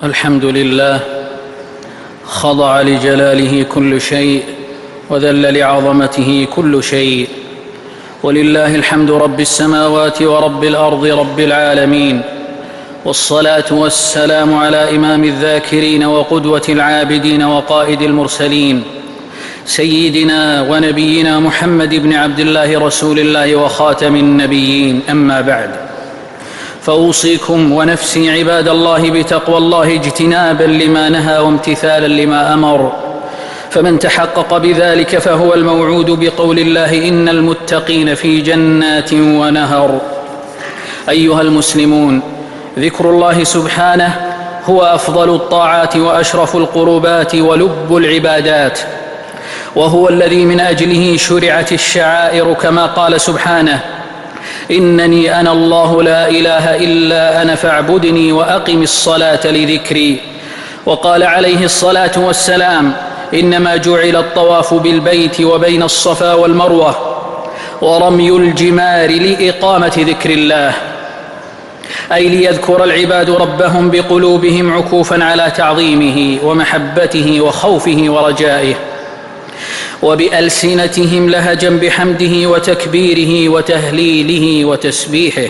الحمد لله، خضع لجلاله كل شيء وذل لعظمته كل شيء، ولله الحمد رب السماوات ورب الأرض رب العالمين، والصلاة والسلام على إمام الذاكرين وقدوة العابدين وقائد المرسلين سيدنا ونبينا محمد بن عبد الله رسول الله وخاتم النبيين. أما بعد، فأوصيكم ونفسي عباد الله بتقوى الله اجتنابا لما نهى وامتثالا لما أمر، فمن تحقق بذلك فهو الموعود بقول الله: إن المتقين في جنات ونهر. أيها المسلمون، ذكر الله سبحانه هو أفضل الطاعات وأشرف القربات ولب العبادات، وهو الذي من أجله شرعت الشعائر، كما قال سبحانه: إنني أنا الله لا إله إلا أنا فاعبدني وأقم الصلاة لذكري. وقال عليه الصلاة والسلام: إنما جعل الطواف بالبيت وبين الصفا والمروة ورمي الجمار لإقامة ذكر الله، أي ليذكر العباد ربهم بقلوبهم عكوفا على تعظيمه ومحبته وخوفه ورجائه، وبألسنتهم لهجا بحمده وتكبيره وتهليله وتسبيحه،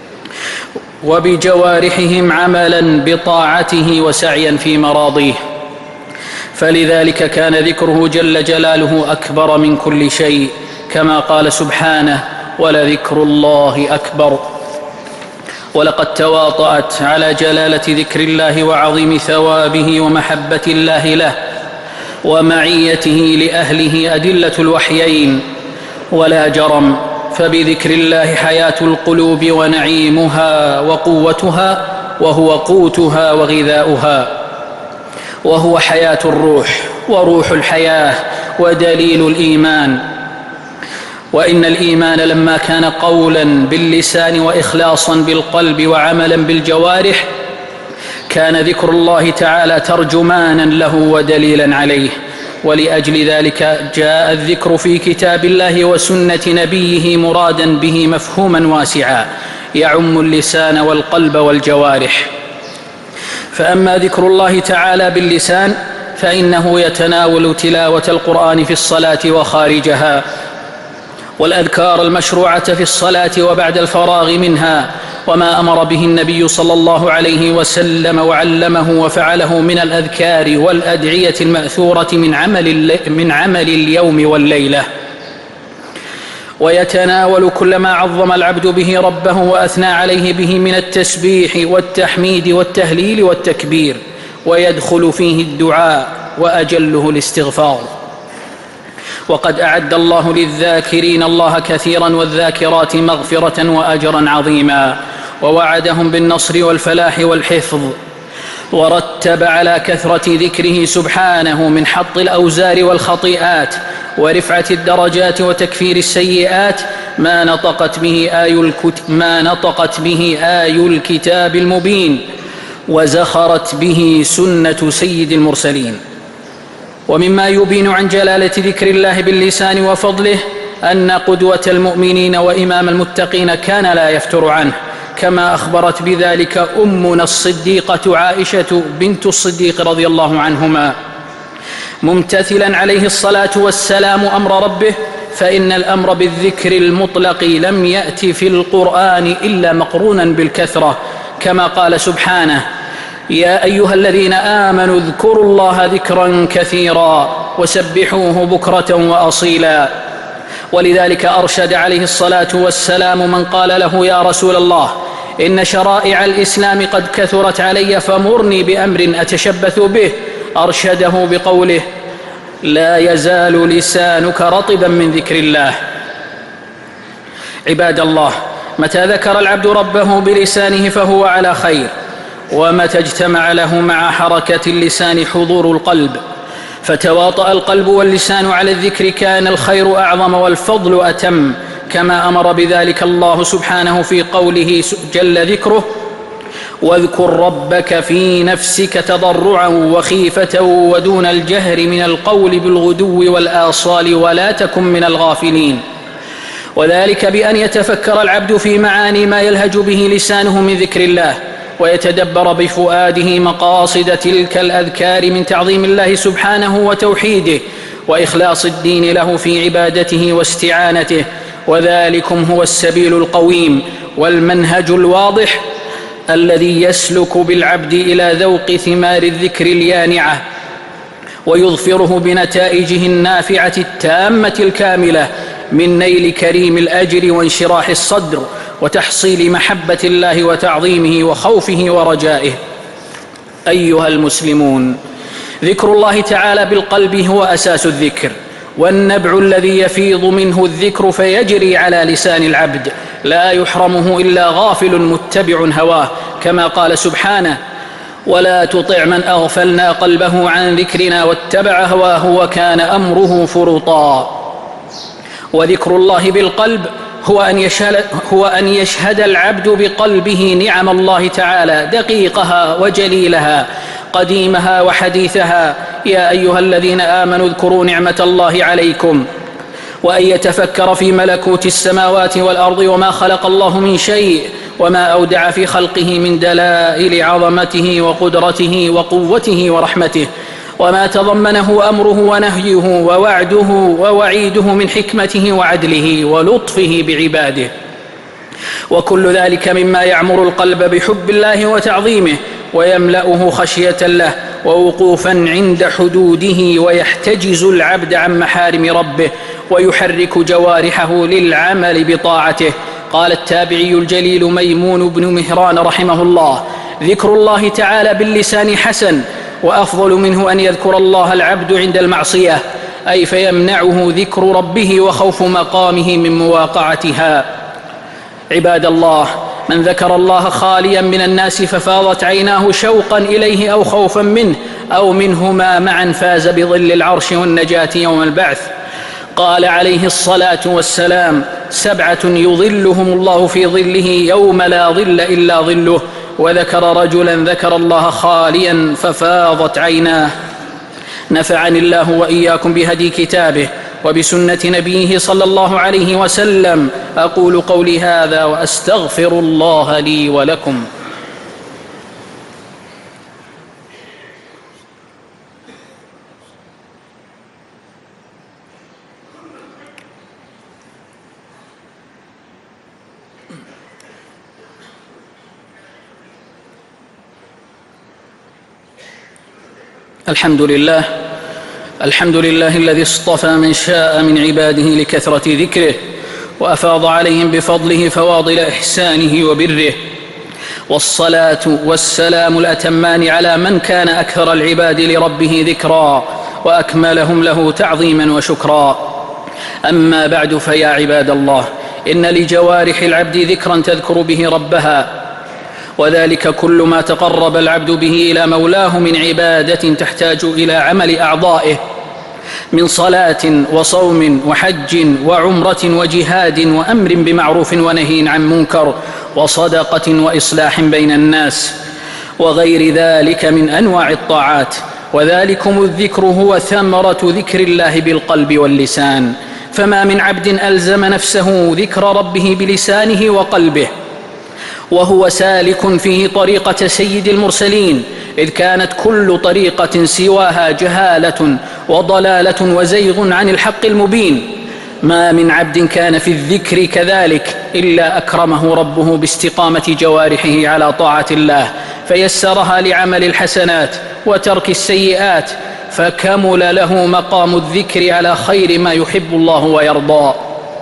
وبجوارحهم عملا بطاعته وسعيا في مراضيه. فلذلك كان ذكره جل جلاله أكبر من كل شيء، كما قال سبحانه: ولذكر الله أكبر. ولقد تواطأت على جلالة ذكر الله وعظيم ثوابه ومحبة الله له ومعيته لأهله أدلة الوحيين، ولا جرم، فبذكر الله حياة القلوب ونعيمها وقوتها، وهو قوتها وغذاؤها، وهو حياة الروح وروح الحياة ودليل الإيمان. وإن الإيمان لما كان قولا باللسان وإخلاصا بالقلب وعملا بالجوارح، كان ذكر الله تعالى ترجمانا له ودليلا عليه، ولأجل ذلك جاء الذكر في كتاب الله وسنة نبيه مرادا به مفهوما واسعا يعم اللسان والقلب والجوارح. فأما ذكر الله تعالى باللسان فإنه يتناول تلاوة القرآن في الصلاة وخارجها، والأذكار المشروعة في الصلاة وبعد الفراغ منها، وما أمر به النبي صلى الله عليه وسلم وعلمه وفعله من الأذكار والأدعية المأثورة من عمل اليوم والليلة. ويتناول كل ما عظم العبد به ربه وأثنى عليه به من التسبيح والتحميد والتهليل والتكبير، ويدخل فيه الدعاء وأجله الاستغفار. وقد أعد الله للذاكرين الله كثيرا والذاكرات مغفرة وأجرا عظيما، ووعدهم بالنصر والفلاح والحفظ، ورتب على كثرة ذكره سبحانه من حط الأوزار والخطيئات ورفعة الدرجات وتكفير السيئات ما نطقت به آي الكتاب المبين وزخرت به سنة سيد المرسلين. ومما يبين عن جلالة ذكر الله باللسان وفضله أن قدوة المؤمنين وإمام المتقين كان لا يفتر عنه، كما أخبرت بذلك أمنا الصديقة عائشة بنت الصديق رضي الله عنهما، ممتثلا عليه الصلاة والسلام أمر ربه، فإن الأمر بالذكر المطلق لم يأت في القرآن إلا مقرونا بالكثرة، كما قال سبحانه: يا أيها الذين آمنوا اذكروا الله ذكرا كثيرا وسبحوه بكرة وأصيلا. ولذلك أرشد عليه الصلاة والسلام من قال له: يا رسول الله، إن شرائع الإسلام قد كثرت علي فمرني بأمر أتشبث به، أرشده بقوله: لا يزال لسانك رطبا من ذكر الله. عباد الله، متى ذكر العبد ربه بلسانه فهو على خير، ومتى اجتمع له مع حركة اللسان حضور القلب فتواطأ القلب واللسان على الذكر كان الخير أعظم والفضل أتم، كما أمر بذلك الله سبحانه في قوله جل ذكره: واذكر ربك في نفسك تضرعا وخيفة ودون الجهر من القول بالغدو والآصال ولا تكن من الغافلين. وذلك بأن يتفكر العبد في معاني ما يلهج به لسانه من ذكر الله، ويتدبر بفؤاده مقاصد تلك الأذكار من تعظيم الله سبحانه وتوحيده وإخلاص الدين له في عبادته واستعانته. وذلكم هو السبيل القويم والمنهج الواضح الذي يسلك بالعبد إلى ذوق ثمار الذكر اليانعة ويظفره بنتائجه النافعة التامة الكاملة من نيل كريم الأجر وانشراح الصدر وتحصيل محبة الله وتعظيمه وخوفه ورجائه. أيها المسلمون، ذكر الله تعالى بالقلب هو أساس الذكر والنبع الذي يفيض منه الذكر فيجري على لسان العبد، لا يحرمه إلا غافل متبع هواه، كما قال سبحانه: ولا تطع من أغفلنا قلبه عن ذكرنا واتبع هواه وكان أمره فرطا. وذكر الله بالقلب هو أن يشهد العبد بقلبه نعم الله تعالى دقيقها وجليلها، قديمها وحديثها. يا أيها الذين آمنوا اذكروا نعمة الله عليكم، وأن يتفكر في ملكوت السماوات والأرض وما خلق الله من شيء وما أودع في خلقه من دلائل عظمته وقدرته وقوته ورحمته، وما تضمنه أمره ونهيه ووعده ووعيده من حكمته وعدله ولطفه بعباده. وكل ذلك مما يعمر القلب بحب الله وتعظيمه ويملأه خشية له ووقوفا عند حدوده، ويحتجز العبد عن محارم ربه ويحرك جوارحه للعمل بطاعته. قال التابعي الجليل ميمون بن مهران رحمه الله: ذكر الله تعالى باللسان حسن، وأفضل منه أن يذكر الله العبد عند المعصية، أي فيمنعه ذكر ربه وخوف مقامه من مواقعتها. عباد الله، من ذكر الله خاليا من الناس ففاضت عيناه شوقا إليه أو خوفا منه أو منهما معا فاز بظل العرش والنجاة يوم البعث. قال عليه الصلاة والسلام: 7 يظلهم الله في ظله يوم لا ظل إلا ظله. وذكر رجلا ذكر الله خاليا ففاضت عيناه. نفعني الله وإياكم بهدي كتابه وبسنة نبيه صلى الله عليه وسلم. أقول قولي هذا وأستغفر الله لي ولكم. الحمد لله الذي اصطفى من شاء من عباده لكثرة ذكره، وأفاض عليهم بفضله فواضل إحسانه وبره. والصلاة والسلام الأتمان على من كان أكثر العباد لربه ذكرا وأكملهم له تعظيما وشكرا. أما بعد، فيا عباد الله، إن لجوارح العبد ذكرا تذكر به ربها، وذلك كل ما تقرب العبد به إلى مولاه من عبادة تحتاج إلى عمل أعضائه من صلاة وصوم وحج وعمرة وجهاد وأمر بمعروف ونهي عن منكر وصدقة وإصلاح بين الناس وغير ذلك من أنواع الطاعات. وذلكم الذكر هو ثمرة ذكر الله بالقلب واللسان، فما من عبد ألزم نفسه ذكر ربه بلسانه وقلبه وهو سالك فيه طريقة سيد المرسلين، إذ كانت كل طريقة سواها جهالة وضلالة وزيغ عن الحق المبين. ما من عبد كان في الذكر كذلك إلا أكرمه ربه باستقامة جوارحه على طاعة الله، فيسرها لعمل الحسنات وترك السيئات، فكمل له مقام الذكر على خير ما يحب الله ويرضى،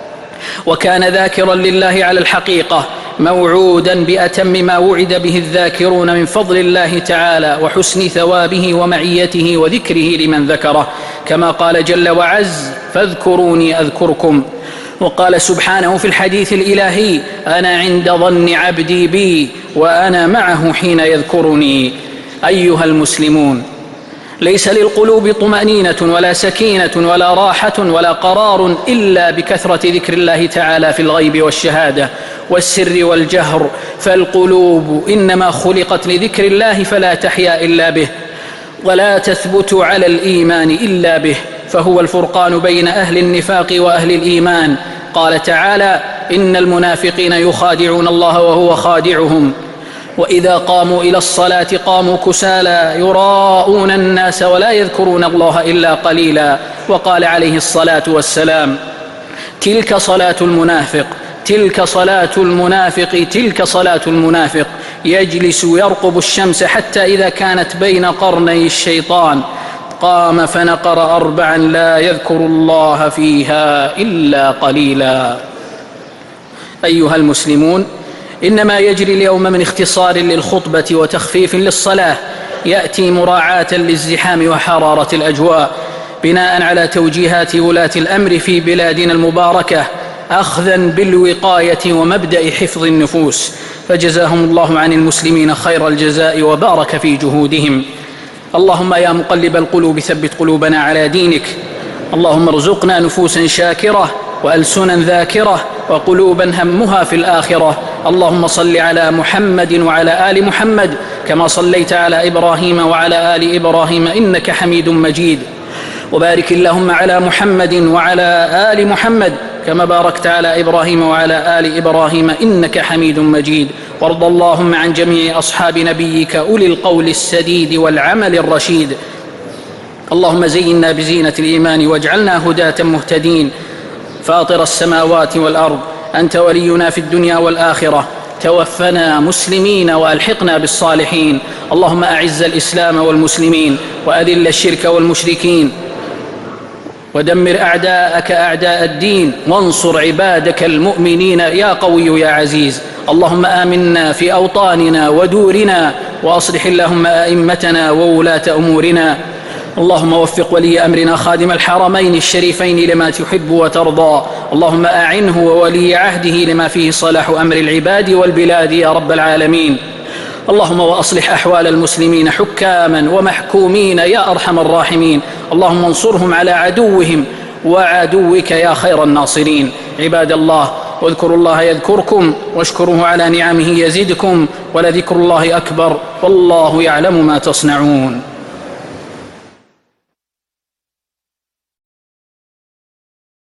وكان ذاكرا لله على الحقيقة، موعودا بأتم ما وعد به الذاكرون من فضل الله تعالى وحسن ثوابه ومعيته وذكره لمن ذكره، كما قال جل وعز: فاذكروني أذكركم. وقال سبحانه في الحديث الإلهي: أنا عند ظن عبدي بي وأنا معه حين يذكرني. أيها المسلمون، ليس للقلوب طمأنينة ولا سكينة ولا راحة ولا قرار إلا بكثرة ذكر الله تعالى في الغيب والشهادة والسر والجهر، فالقلوب إنما خلقت لذكر الله فلا تحيا إلا به، ولا تثبت على الإيمان إلا به، فهو الفرقان بين أهل النفاق وأهل الإيمان. قال تعالى: إن المنافقين يخادعون الله وهو خادعهم، وإذا قاموا إلى الصلاة قاموا كسالى يراءون الناس ولا يذكرون الله إلا قليلا. وقال عليه الصلاة والسلام: تلك صلاة المنافق، تلك صلاة المنافق، تلك صلاة المنافق، يجلس يرقب الشمس حتى إذا كانت بين قرني الشيطان قام فنقر 4 لا يذكر الله فيها إلا قليلا. أيها المسلمون، إن ما يجري اليوم من اختصار للخطبة وتخفيف للصلاة يأتي مراعاة للزحام وحرارة الأجواء، بناء على توجيهات ولاة الأمر في بلادنا المباركة، أخذا بالوقاية ومبدأ حفظ النفوس، فجزاهم الله عن المسلمين خير الجزاء وبارك في جهودهم. اللهم يا مقلب القلوب ثبت قلوبنا على دينك. اللهم ارزقنا نفوسا شاكرة وألسنا ذاكرة وقلوبا همها في الآخرة. اللهم صل على محمد وعلى آل محمد كما صليت على إبراهيم وعلى آل إبراهيم إنك حميد مجيد، وبارك اللهم على محمد وعلى آل محمد كما باركت على إبراهيم وعلى آل إبراهيم إنك حميد مجيد. وارض اللهم عن جميع أصحاب نبيك أولي القول السديد والعمل الرشيد. اللهم زينا بزينة الإيمان واجعلنا هداة مهتدين. فاطر السماوات والأرض، أنت ولينا في الدنيا والآخرة، توفنا مسلمين وألحقنا بالصالحين. اللهم أعز الإسلام والمسلمين وأذل الشرك والمشركين، ودمر أعداءك أعداء الدين، وانصر عبادك المؤمنين يا قوي يا عزيز. اللهم آمنا في أوطاننا ودورنا، وأصلح اللهم أئمتنا وولاة أمورنا. اللهم وفق ولي أمرنا خادم الحرمين الشريفين لما تحب وترضى. اللهم أعنه وولي عهده لما فيه صلاح أمر العباد والبلاد يا رب العالمين. اللهم وأصلح أحوال المسلمين حكاما ومحكومين يا أرحم الراحمين. اللهم انصرهم على عدوهم وعدوك يا خير الناصرين. عباد الله، واذكروا الله يذكركم واشكروه على نعمه يزدكم، ولذكر الله أكبر، والله يعلم ما تصنعون.